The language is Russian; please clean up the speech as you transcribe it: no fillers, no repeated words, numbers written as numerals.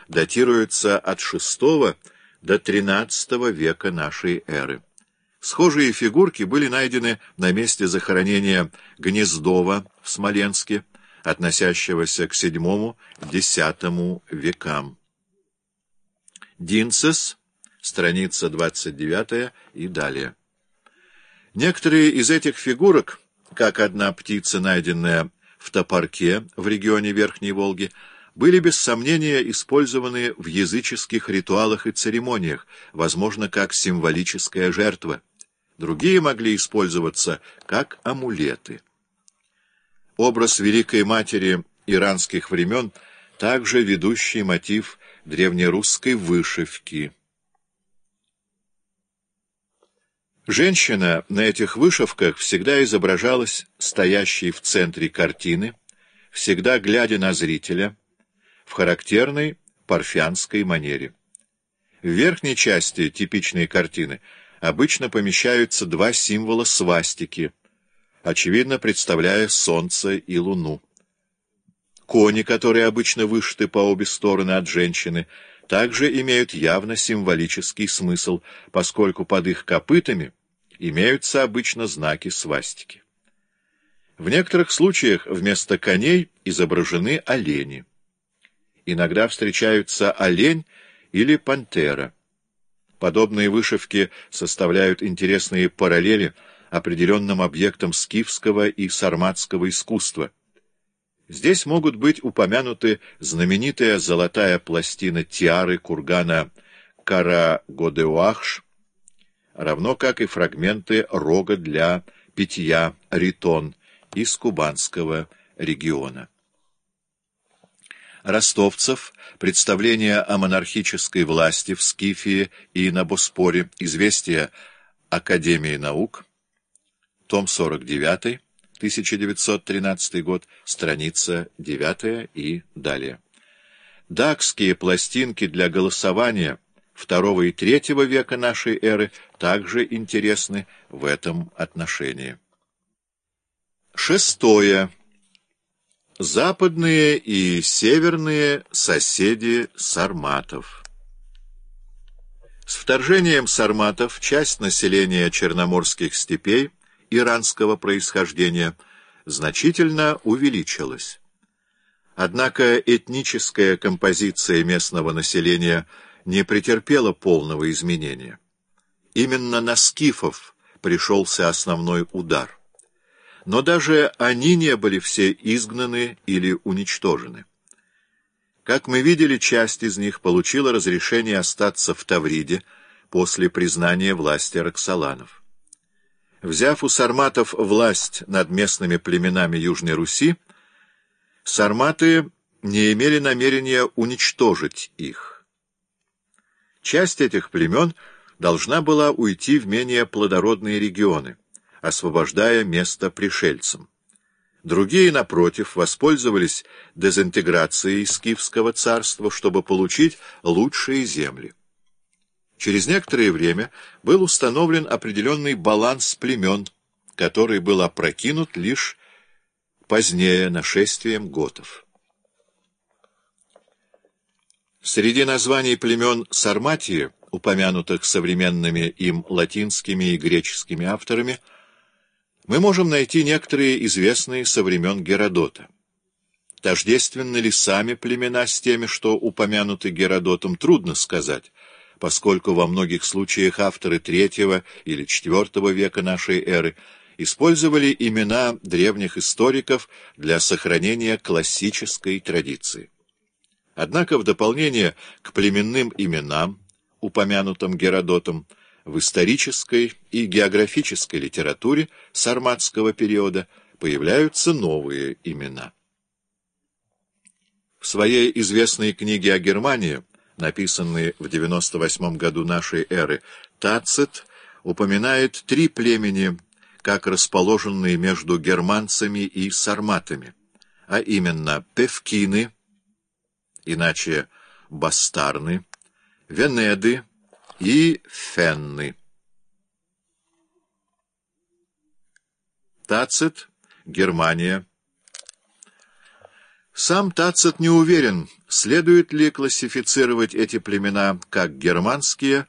датируются от VI до XIII века нашей эры. Схожие фигурки были найдены на месте захоронения Гнездова в Смоленске, относящегося к VII-X векам. Динцес, страница 29 и далее. Некоторые из этих фигурок, как одна птица, найденная в Топорке в регионе Верхней Волги, были без сомнения использованы в языческих ритуалах и церемониях, возможно, как символическая жертва. Другие могли использоваться как амулеты. Образ Великой Матери иранских времен также ведущий мотив древнерусской вышивки. Женщина на этих вышивках всегда изображалась стоящей в центре картины, всегда глядя на зрителя, в характерной парфянской манере. В верхней части типичной картины обычно помещаются два символа свастики, очевидно представляя Солнце и Луну. Кони, которые обычно вышиты по обе стороны от женщины, также имеют явно символический смысл, поскольку под их копытами имеются обычно знаки свастики. В некоторых случаях вместо коней изображены олени. Иногда встречаются олень или пантера. Подобные вышивки составляют интересные параллели определенным объектам скифского и сарматского искусства. Здесь могут быть упомянуты знаменитая золотая пластина тиары кургана Кара-Годеуахш, равно как и фрагменты рога для питья ритон из кубанского региона. Ростовцев, представление о монархической власти в Скифии и на Боспоре, известия Академии наук, том 49, 1913 год, страница 9 и далее. Дакские пластинки для голосования II и III века нашей эры также интересны в этом отношении. Шестое. Западные и северные соседи сарматов. С вторжением сарматов часть населения черноморских степей иранского происхождения значительно увеличилась. Однако этническая композиция местного населения не претерпела полного изменения. Именно на скифов пришелся основной удар. Но даже они не были все изгнаны или уничтожены. Как мы видели, часть из них получила разрешение остаться в Тавриде после признания власти Роксоланов. Взяв у сарматов власть над местными племенами Южной Руси, сарматы не имели намерения уничтожить их. Часть этих племен должна была уйти в менее плодородные регионы, освобождая место пришельцам. Другие, напротив, воспользовались дезинтеграцией скифского царства, чтобы получить лучшие земли. Через некоторое время был установлен определенный баланс племен, который был опрокинут лишь позднее нашествием готов. Среди названий племен Сарматии, упомянутых современными им латинскими и греческими авторами, мы можем найти некоторые известные со времен Геродота. Тождественны ли сами племена с теми, что упомянуты Геродотом, трудно сказать, поскольку во многих случаях авторы III или IV века нашей эры использовали имена древних историков для сохранения классической традиции. Однако в дополнение к племенным именам, упомянутым Геродотом, в исторической и географической литературе сарматского периода появляются новые имена. В своей известной книге о Германии, написанной в 98 году нашей эры, Тацит упоминает 3 племени, как расположенные между германцами и сарматами, а именно Певкины, иначе Бастарны, Венеды и Фенны. Тацит, Германия. Сам Тацит не уверен, Следует ли классифицировать эти племена как германские